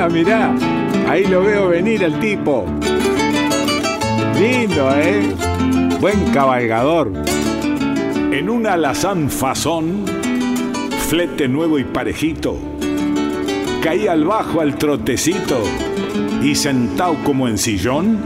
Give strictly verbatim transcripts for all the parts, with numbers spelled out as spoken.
mirá, mirá. Ahí lo veo venir el tipo. Lindo, ¿eh? Buen cabalgador. En un alazán fazón, flete nuevo y parejito, caí al bajo al trotecito y sentado como en sillón,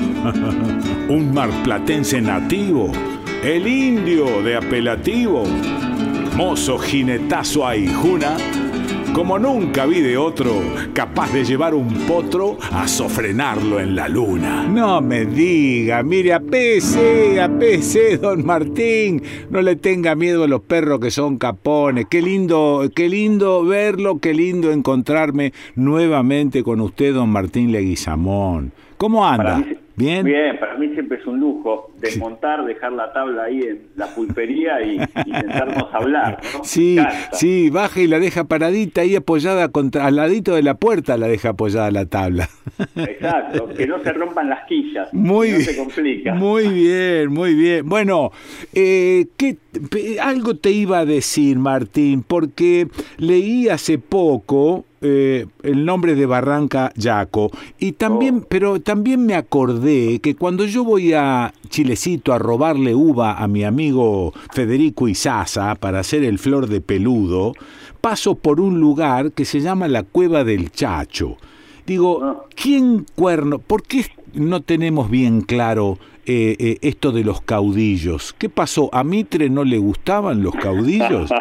un marplatense nativo, el indio de apelativo, mozo jinetazo a hijuna, como nunca vi de otro, capaz de llevar un potro a sofrenarlo en la luna. No me diga, mire, apese, apese, don Martín. No le tenga miedo a los perros que son capones. Qué lindo, qué lindo verlo, qué lindo encontrarme nuevamente con usted, don Martín Leguizamón. ¿Cómo anda? Mí, ¿Bien? Bien, para mí siempre es un lujo desmontar, dejar la tabla ahí en la pulpería y, y sentarnos a hablar, ¿no? Sí, sí, baja y la deja paradita ahí apoyada contra, al ladito de la puerta la deja apoyada la tabla. Exacto, que no se rompan las quillas, muy no bien, se complica. Muy bien, muy bien. Bueno, eh, ¿qué, algo te iba a decir, Martín, porque leí hace poco Eh, el nombre de Barranca Yaco y también, oh. pero también me acordé que cuando yo voy a Chilecito a robarle uva a mi amigo Federico Izaza para hacer el flor de peludo, paso por un lugar que se llama la Cueva del Chacho. Digo, oh. ¿quién cuerno? ¿Por qué no tenemos bien claro eh, eh, esto de los caudillos? ¿Qué pasó? ¿A Mitre no le gustaban los caudillos?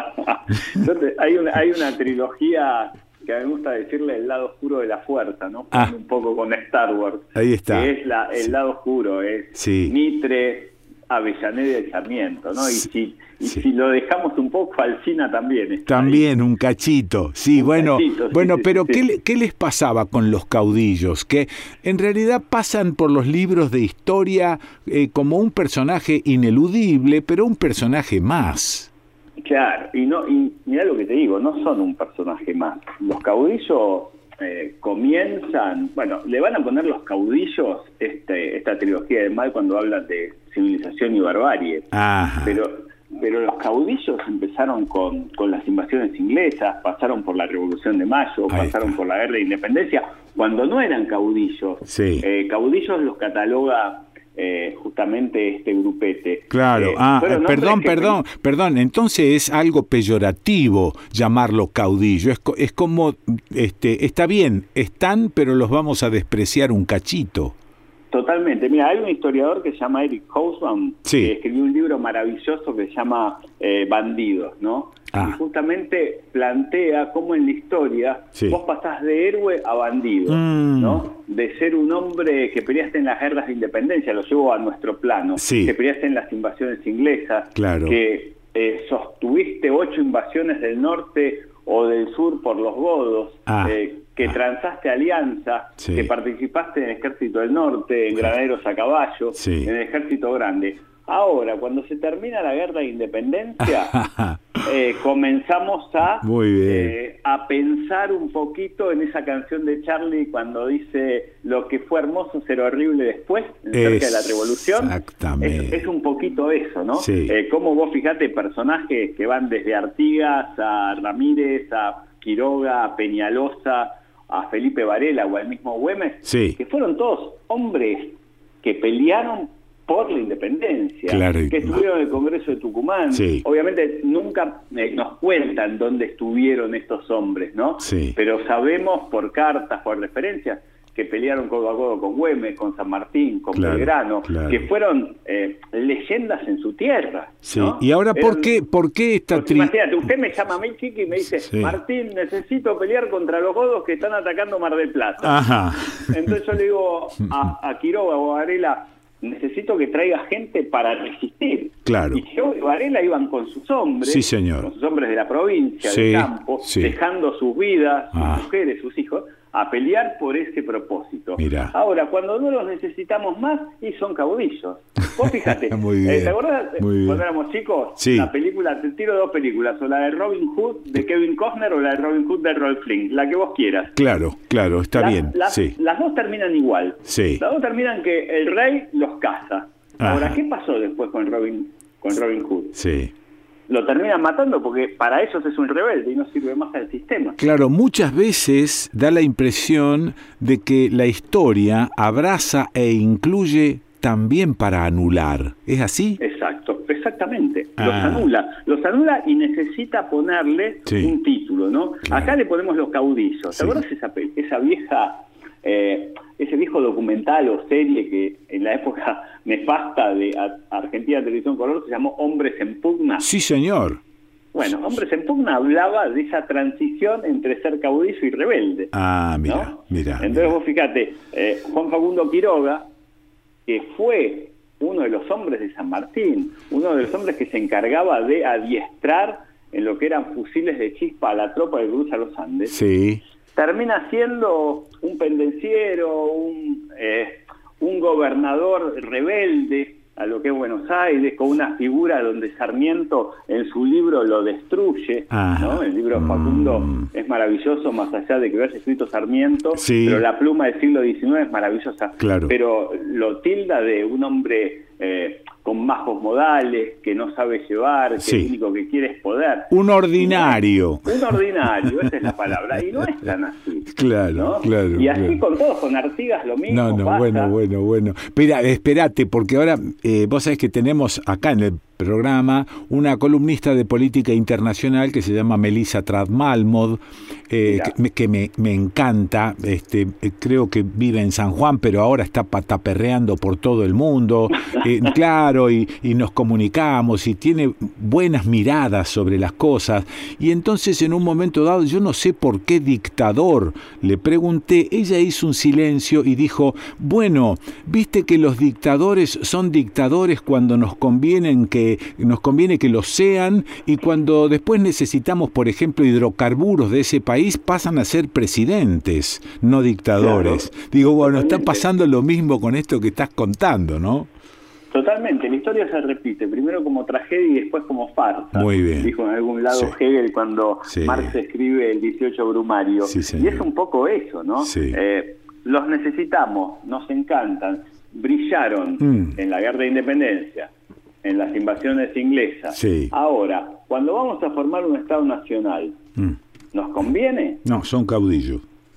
hay, una, hay una trilogía que a mí me gusta decirle el lado oscuro de la fuerza, ¿no? Ah, un poco con Star Wars. Ahí está. Que es la, el sí. lado oscuro, es sí. Mitre, Avellaneda y Sarmiento, ¿no? Y, sí. si, y sí. si lo dejamos un poco, Alsina también está También, ahí. un cachito. Sí, un bueno, cachito, sí, bueno sí, pero sí, ¿qué, sí. ¿qué les pasaba con los caudillos? Que en realidad pasan por los libros de historia eh, como un personaje ineludible, pero un personaje más. Claro, y no y mirá lo que te digo, no son un personaje más. Los caudillos eh, comienzan, bueno, le van a poner los caudillos este, esta trilogía de mal cuando hablan de civilización y barbarie. Ajá. Pero pero los caudillos empezaron con, con las invasiones inglesas, pasaron por la Revolución de Mayo, Ahí pasaron está. por la Guerra de Independencia, cuando no eran caudillos. Sí. Eh, caudillos los cataloga Eh, justamente este grupete. Claro, eh, ah, perdón, que... perdón, perdón, entonces es algo peyorativo llamarlo caudillo, es, co- es como, este, está bien, están, pero los vamos a despreciar un cachito. Totalmente, mira, hay un historiador que se llama Eric Hobsbawm, Sí. que escribió un libro maravilloso que se llama eh, Bandidos, ¿no? Ah. Y justamente plantea cómo en la historia Sí. vos pasás de héroe a bandido, Mm. ¿no? De ser un hombre que peleaste en las guerras de independencia, lo llevo a nuestro plano, Sí. que peleaste en las invasiones inglesas, Claro. que eh, sostuviste ocho invasiones del norte o del sur por los godos, Ah. eh, que Ah. transaste alianza, Sí. que participaste en el Ejército del Norte, en Granaderos a Caballo, Sí. en el Ejército Grande. Ahora, cuando se termina la Guerra de Independencia, eh, comenzamos a, Muy bien. eh, a pensar un poquito en esa canción de Charlie cuando dice lo que fue hermoso será horrible después, cerca de la Revolución. Exactamente. Es, es un poquito eso, ¿no? Sí. Eh, como vos fijate, personajes que van desde Artigas a Ramírez, a Quiroga, a Peñalosa, a Felipe Varela o al mismo Güemes, Sí. que fueron todos hombres que pelearon por la independencia, Claro. que estuvieron en el Congreso de Tucumán. Sí. Obviamente nunca eh, nos cuentan dónde estuvieron estos hombres, ¿no? Sí. Pero sabemos por cartas, por referencias, que pelearon codo a codo con Güemes, con San Martín, con Claro, Belgrano, claro. que fueron eh, leyendas en su tierra. Sí. ¿no? Y ahora, ¿por Eran- qué, por qué esta Porque tri... imagínate, usted me llama a mí, Chiqui, y me dice, Sí. Martín, necesito pelear contra los godos que están atacando Mar del Plata. Ajá. Entonces yo le digo a, a Quiroga o a Varela, necesito que traiga gente para resistir. Claro. Y Quiroga y Varela iban con sus hombres, Sí, señor. con sus hombres de la provincia, Sí, del campo, sí. dejando sus vidas, sus Ah. mujeres, sus hijos, a pelear por ese propósito. Mirá. Ahora, cuando no los necesitamos más, y son caudillos. Vos fíjate, Muy bien, eh, ¿te acordás muy bien. cuando éramos chicos? Sí. La película, te tiro dos películas, o la de Robin Hood de Kevin Costner o la de Robin Hood de Rolf Flynn, la que vos quieras. Claro, claro, está Las- bien. Las, Sí. las dos terminan igual. Sí. Las dos terminan que el rey los caza. Ajá. Ahora, ¿qué pasó después con Robin, con Robin Hood? Sí. lo terminan matando porque para ellos es un rebelde y no sirve más al sistema. Claro, muchas veces da la impresión de que la historia abraza e incluye también para anular. ¿Es así? Exacto, exactamente. Ah. Los anula. Los anula y necesita ponerle Sí. un título, ¿no? Claro. Acá le ponemos los caudillos. Sí. ¿Te acuerdas esa, pe- esa vieja, eh, ese viejo documental o serie que en la época nefasta de a- Argentina Televisión Color se llamó Hombres en Pugna? Sí, señor. Bueno, Hombres en Pugna hablaba de esa transición entre ser caudillo y rebelde. Ah, mira, ¿no? mira. Entonces mira. vos fíjate, eh, Juan Facundo Quiroga, que fue uno de los hombres de San Martín, uno de los hombres que se encargaba de adiestrar en lo que eran fusiles de chispa a la tropa que cruza los Andes, Sí. termina siendo un pendenciero, un, eh, un gobernador rebelde a lo que es Buenos Aires, con una figura donde Sarmiento en su libro lo destruye, Ajá. ¿no? El libro de Facundo Mm. es maravilloso, más allá de que lo haya escrito Sarmiento, Sí. pero la pluma del siglo diecinueve es maravillosa, Claro. pero lo tilda de un hombre eh, con bajos modales, que no sabe llevar, que Sí. lo único que quiere es poder. Un ordinario. Un ordinario, esa es la palabra, y no es tan así. Claro, ¿no? claro. Y así claro. con todos, con Artigas lo mismo. No, no, pasa. bueno, bueno, bueno. Espera, espérate, porque ahora eh, vos sabés que tenemos acá en el programa una columnista de política internacional que se llama Melissa Trautmann, eh, Mirá. que, me, que me, me encanta. Este, eh, creo que vive en San Juan, pero ahora está pataperreando por todo el mundo. Eh, claro, y, y nos comunicamos y tiene buenas miradas sobre las cosas. Y entonces en un momento dado, yo no sé por qué dictador, le pregunté, ella hizo un silencio y dijo, bueno, viste que los dictadores son dictadores cuando nos convienen que nos conviene que lo sean, y cuando después necesitamos, por ejemplo, hidrocarburos de ese país, pasan a ser presidentes, no dictadores. Claro. Digo, bueno, está Totalmente. pasando lo mismo con esto que estás contando, ¿no? Totalmente, la historia se repite, primero como tragedia y después como farsa. Muy bien. Dijo en algún lado Sí. Hegel cuando Sí. Marx escribe el dieciocho Brumario. Sí, y señor. es un poco eso, ¿no? Sí. Eh, los necesitamos, nos encantan, brillaron Mm. en la Guerra de Independencia, en las invasiones inglesas. Sí. Ahora, cuando vamos a formar un Estado nacional, Mm. ¿nos conviene? No, son caudillos.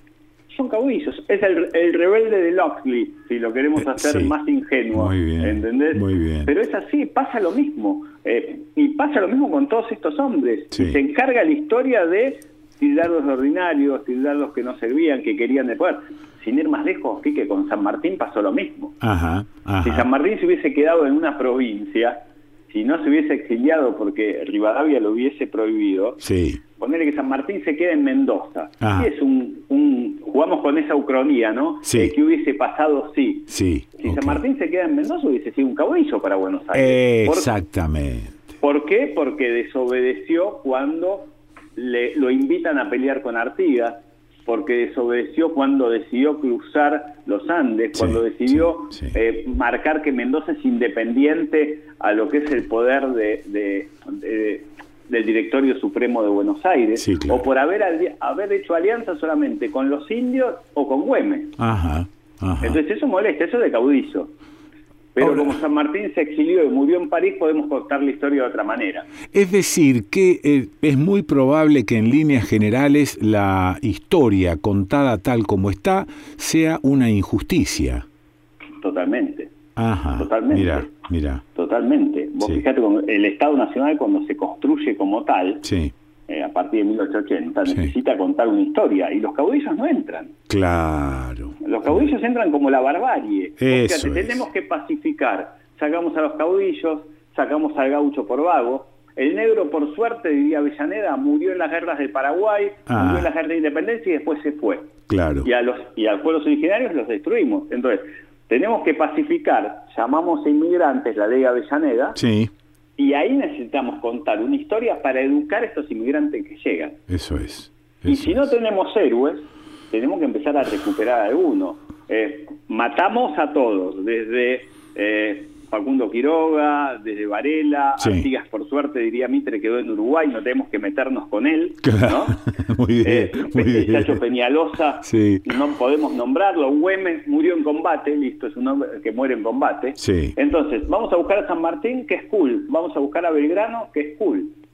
Son caudillos. Es el, el rebelde de Locksley, si lo queremos Eh, hacer sí. más ingenuo. Muy bien, ¿Entendés? muy bien. Pero es así, pasa lo mismo. Eh, y pasa lo mismo con todos estos hombres. Sí. Y se encarga la historia de tildarlos de ordinarios, tildarlos que no servían, que querían de poder. Sin ir más lejos, que con San Martín pasó lo mismo. Ajá, Si San ajá. Martín se hubiese quedado en una provincia, si no se hubiese exiliado porque Rivadavia lo hubiese prohibido, Sí, ponerle que San Martín se quede en Mendoza. Ajá. Y es un, un, jugamos con esa ucronía, ¿no? Sí. Eh, ¿Qué hubiese pasado sí? sí. Si ok. San Martín se queda en Mendoza hubiese sido un caudillo para Buenos Aires. ¿Por, Exactamente. ¿Por qué? Porque desobedeció cuando le, lo invitan a pelear con Artigas, porque desobedeció cuando decidió cruzar los Andes, Sí, cuando decidió sí, sí. eh, marcar que Mendoza es independiente a lo que es el poder de, de, de- del Directorio Supremo de Buenos Aires, Sí, claro. o por haber, ali- haber hecho alianza solamente con los indios o con Güemes. Ajá, ajá. Entonces eso molesta, eso es de caudillo. Pero Ahora- como San Martín se exilió y murió en París, podemos contar la historia de otra manera. Es decir, que eh, es muy probable que en líneas generales la historia contada tal como está sea una injusticia. Totalmente, Ajá, Totalmente. mira, mira, totalmente. Vos Sí. fijate, con el Estado Nacional cuando se construye como tal, sí, eh, a partir de mil ochocientos ochenta, Sí. necesita contar una historia, y los caudillos no entran. claro. Los caudillos entran como la barbarie. Vos fíjate, Eso es. tenemos que pacificar. Sacamos a los caudillos, sacamos al gaucho por vago. El negro, por suerte, diría Avellaneda, murió en las guerras del Paraguay, Ah. murió en las guerras de Independencia y después se fue. Claro. Y a los y a los pueblos originarios los destruimos. Entonces, tenemos que pacificar. Llamamos a inmigrantes, la ley Avellaneda, Sí, y ahí necesitamos contar una historia para educar a estos inmigrantes que llegan. eso es. Y eso si no es. tenemos héroes, tenemos que empezar a recuperar a algunos. Eh, matamos a todos, desde eh, Facundo Quiroga, desde Varela, Sí. Artigas, por suerte, diría Mitre, quedó en Uruguay, no tenemos que meternos con él, Claro. ¿no? Muy bien, Eh, muy el bien. Chacho Peñalosa, Sí. no podemos nombrarlo. Güemes murió en combate, listo, es un hombre que muere en combate. Sí. Entonces, vamos a buscar a San Martín, que es cool. Vamos a buscar a Belgrano, que es cool.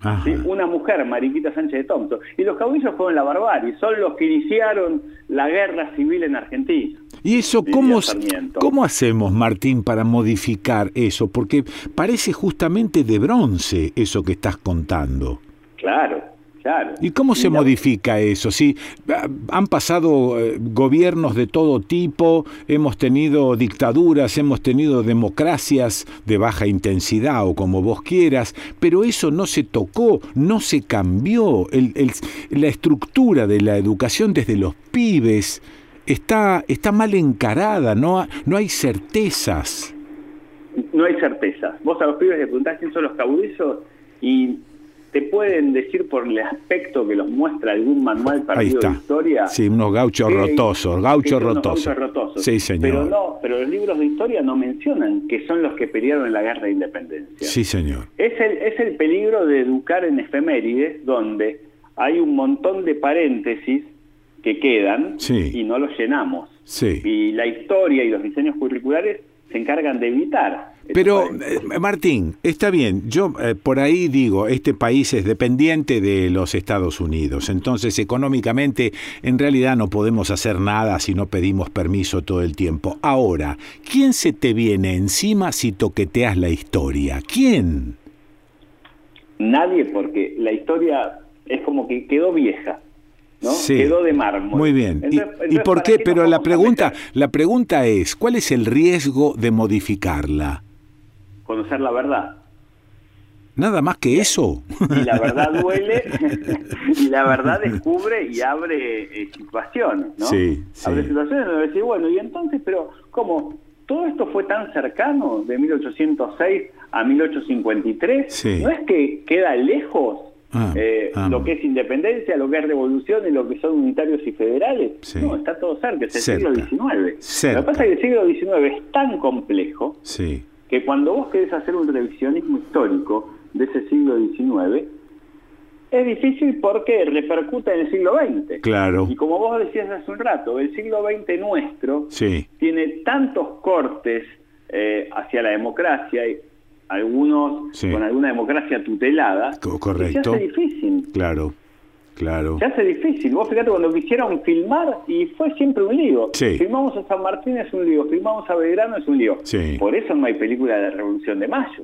¿sí? Una mujer, Mariquita Sánchez de Thompson. Y los caudillos fueron la barbarie, son los que iniciaron la guerra civil en Argentina. ¿Y eso cómo, cómo hacemos, Martín, para modificar eso? Porque parece justamente de bronce eso que estás contando. Claro. Claro. ¿Y cómo se y la... modifica eso? Sí, han pasado eh, gobiernos de todo tipo, hemos tenido dictaduras, hemos tenido democracias de baja intensidad o como vos quieras, pero eso no se tocó, no se cambió. El, el, la estructura de la educación desde los pibes está, está mal encarada, no, no hay certezas. No hay certezas. Vos a los pibes le preguntás quién son los caudillos y te pueden decir por el aspecto que los muestra algún manual perdido de historia. Sí, unos gauchos que, rotosos, gauchos rotosos. Gauchos rotosos. Sí, señor. Pero no, pero los libros de historia no mencionan que son los que pelearon en la guerra de independencia. Sí, señor. Es el, es el peligro de educar en efemérides, donde hay un montón de paréntesis que quedan sí. y no los llenamos. Sí. Y la historia y los diseños curriculares se encargan de evitar. Pero, eh, Martín, está bien, yo eh, por ahí digo, este país es dependiente de los Estados Unidos, entonces económicamente en realidad no podemos hacer nada si no pedimos permiso todo el tiempo. Ahora, ¿quién se te viene encima si toqueteas la historia? ¿Quién? Nadie, porque la historia es como que quedó vieja. ¿No? Sí. Quedó de mármol. Muy bien. Entonces, ¿Y, entonces, ¿y por qué? qué Pero la pregunta, la pregunta es, ¿cuál es el riesgo de modificarla? Conocer la verdad. Nada más que eso. Y la verdad duele, y la verdad descubre y abre eh, situaciones, ¿no? Sí, sí. Abre situaciones donde decir, bueno, y entonces, pero ¿cómo? Todo esto fue tan cercano de mil ochocientos seis a mil ochocientos cincuenta y tres. Sí. ¿No es que queda lejos Ah, eh, ah, lo que es independencia, lo que es revolución y lo que son unitarios y federales? Sí. No, está todo cerca, es el Cerca. siglo diecinueve. Cerca. Lo que pasa es que el siglo diecinueve es tan complejo Sí. que cuando vos querés hacer un revisionismo histórico de ese siglo diecinueve, es difícil porque repercute en el siglo veinte. Claro. Y como vos decías hace un rato, el siglo veinte nuestro Sí. tiene tantos cortes eh, hacia la democracia, y algunos Sí. con alguna democracia tutelada, Co- correcto. que se hace difícil. Claro, claro. Se hace difícil. Vos fíjate cuando quisieron filmar y fue siempre un lío. Sí. Filmamos a San Martín es un lío, filmamos a Belgrano es un lío. Sí. Por eso no hay película de la Revolución de Mayo.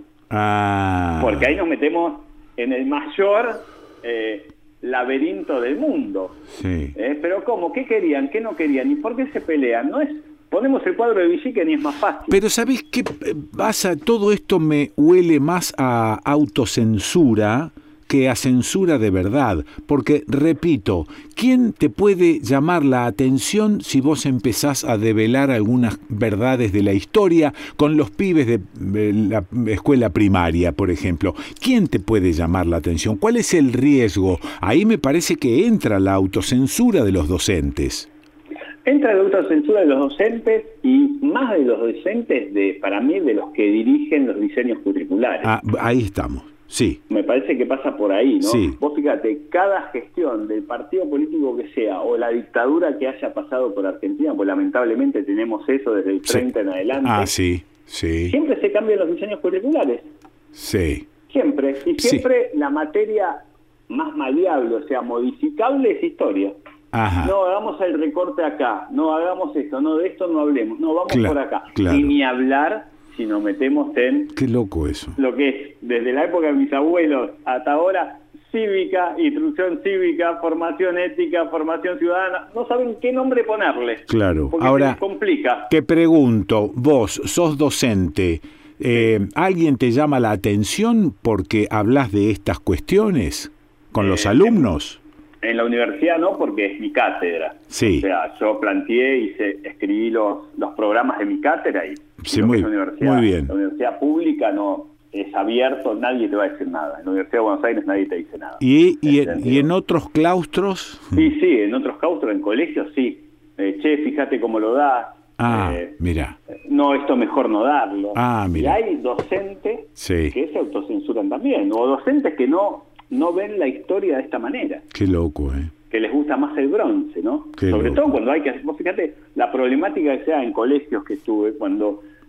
Ah. Porque ahí nos metemos en el mayor eh, laberinto del mundo. Sí. Eh, pero ¿cómo? ¿Qué querían? ¿Qué no querían? ¿Y por qué se pelean? No es... Ponemos el cuadro de Villiquen y es más fácil. Pero ¿sabés qué pasa? Todo esto me huele más a autocensura que a censura de verdad. Porque, repito, ¿quién te puede llamar la atención si vos empezás a develar algunas verdades de la historia con los pibes de la escuela primaria, por ejemplo? ¿Quién te puede llamar la atención? ¿Cuál es el riesgo? Ahí me parece que entra la autocensura de los docentes. Entra la autocensura de los docentes y más de los docentes, de para mí, de los que dirigen los diseños curriculares. Ah, ahí estamos, sí. Me parece que pasa por ahí, ¿no? Sí. Vos fíjate, cada gestión del partido político que sea o la dictadura que haya pasado por Argentina, pues lamentablemente tenemos eso desde el treinta Sí. en adelante. Ah, sí, sí. Siempre se cambian los diseños curriculares. Sí. Siempre. Y Sí. siempre la materia más maleable, o sea, modificable, es historia. Ajá. No, hagamos el recorte acá, no hagamos esto, no, de esto no hablemos, no, vamos Cla- por acá. claro. Y ni hablar si nos metemos en Qué loco eso. lo que es, desde la época de mis abuelos hasta ahora, cívica, instrucción cívica, formación ética, formación ciudadana, no saben qué nombre ponerle. Claro. Porque Ahora, se les complica. te pregunto, vos sos docente, eh, ¿alguien te llama la atención porque hablas de estas cuestiones con los Eh, alumnos? En la universidad no, porque es mi cátedra. Sí. O sea, yo planteé, hice, escribí los, los programas de mi cátedra y, Sí, y lo que muy- es la universidad, muy bien. La universidad pública no es abierto, nadie te va a decir nada. En la Universidad de Buenos Aires nadie te dice nada. ¿Y, y, Este, en, y en otros claustros? Sí, sí, en otros claustros, en colegios, sí. Eh, che, fíjate cómo lo das. Ah, Eh, mira. no, esto mejor no darlo. Ah, mira. Y hay docentes Sí. que se autocensuran también, o docentes que no, no ven la historia de esta manera, Qué loco, ¿eh? que les gusta más el bronce, ¿no? Qué Sobre loco. todo cuando hay que hacer, vos fíjate, la problemática que sea en colegios que estuve, cuando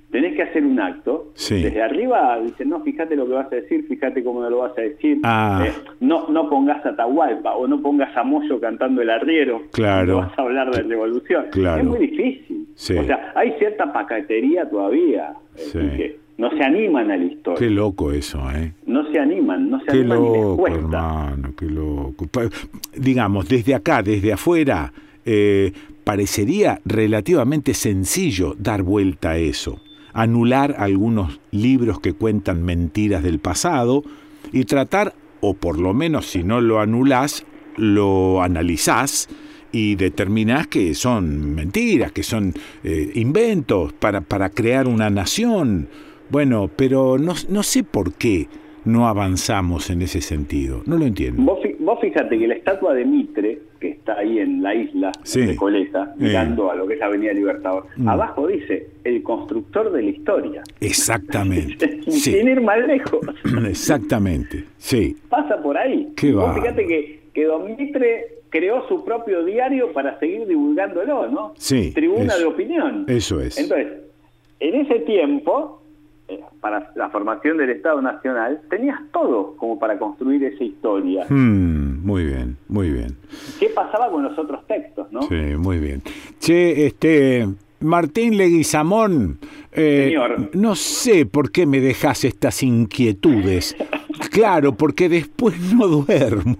tenés que hacer un acto, sí. desde arriba dicen, no, fíjate lo que vas a decir, fíjate cómo no lo vas a decir, ah. eh, no no pongas a Atahualpa o no pongas a Moyo cantando el arriero, claro. no vas a hablar de revolución. Claro. Es muy difícil. Sí. O sea, hay cierta pacatería todavía, sí. eh, que no se animan a la historia. Qué loco eso, ¿eh? No se animan, no se qué animan y les loco, cuesta. hermano, qué loco. Pa- digamos, desde acá, desde afuera, eh, parecería relativamente sencillo dar vuelta a eso, anular algunos libros que cuentan mentiras del pasado y tratar, o por lo menos si no lo anulás, lo analizás y determinás que son mentiras, que son eh, inventos para, para crear una nación. Bueno, pero no, no sé por qué no avanzamos en ese sentido. No lo entiendo. Vos, fi- vos fíjate que la estatua de Mitre, que está ahí en la isla Sí. de Recoleta, mirando Sí. a lo que es la Avenida Libertador, Mm. abajo dice, el constructor de la historia. Exactamente. Sin Sí. ir más lejos. Exactamente. Sí. Pasa por ahí. Qué Vos bárbaro. fíjate que, que Don Mitre creó su propio diario para seguir divulgándolo, ¿no? Sí, Tribuna eso. de opinión. Eso es. Entonces, en ese tiempo, eh, para la formación del Estado Nacional, tenías todo como para construir esa historia. Mm, muy bien, muy bien. ¿Qué pasaba con los otros textos, no? Sí, muy bien. Che, este, Martín Leguizamón, eh, Señor. no sé por qué me dejas estas inquietudes. Claro, porque después no duermo.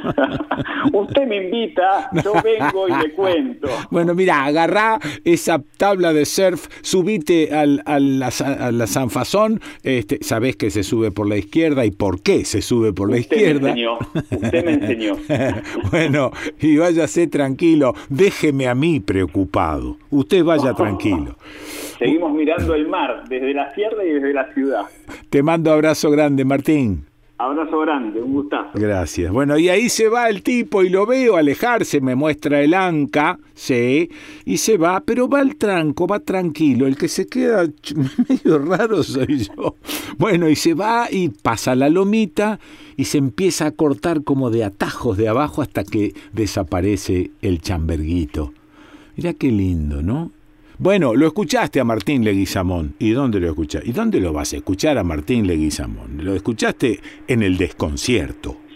Usted me invita, yo vengo y le cuento. Bueno, mira, agarrá esa tabla de surf, subite al, a, la, a la Sanfazón, este, sabés que se sube por la izquierda y por qué se sube por la Usted izquierda. me enseñó, usted me enseñó. Bueno, y váyase tranquilo, déjeme a mí preocupado. Usted vaya tranquilo. Seguimos mirando el mar desde la sierra y desde la ciudad. Te mando abrazo grande, Martín. Abrazo grande, un gustazo. Gracias. Bueno, y ahí se va el tipo y lo veo alejarse, me muestra el anca, sí, y se va, pero va al tranco, va tranquilo. El que se queda medio raro soy yo. Bueno, y se va y pasa la lomita y se empieza a cortar como de atajos de abajo hasta que desaparece el chamberguito. Mirá qué lindo, ¿no? Bueno, lo escuchaste a Martín Leguizamón. ¿Y dónde lo escuchaste? ¿Y dónde lo vas a escuchar a Martín Leguizamón? Lo escuchaste en El Desconcierto.